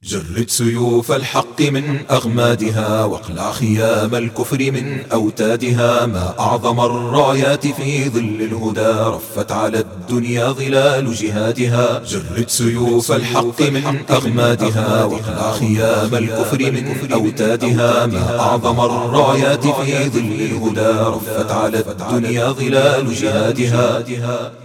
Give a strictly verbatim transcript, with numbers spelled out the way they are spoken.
جرد سيوف الحق من أغمادها، واقلع خيام الكفر من أوتادها. ما أعظم الرايات في ظل الهدى، رفت على الدنيا ظلال جهادها. جرد سيوف الحق من أغمادها، واقلع خيام الكفر من أوتادها. ما أعظم الرايات في ظل الهدى، رفت على الدنيا ظلال جهادها.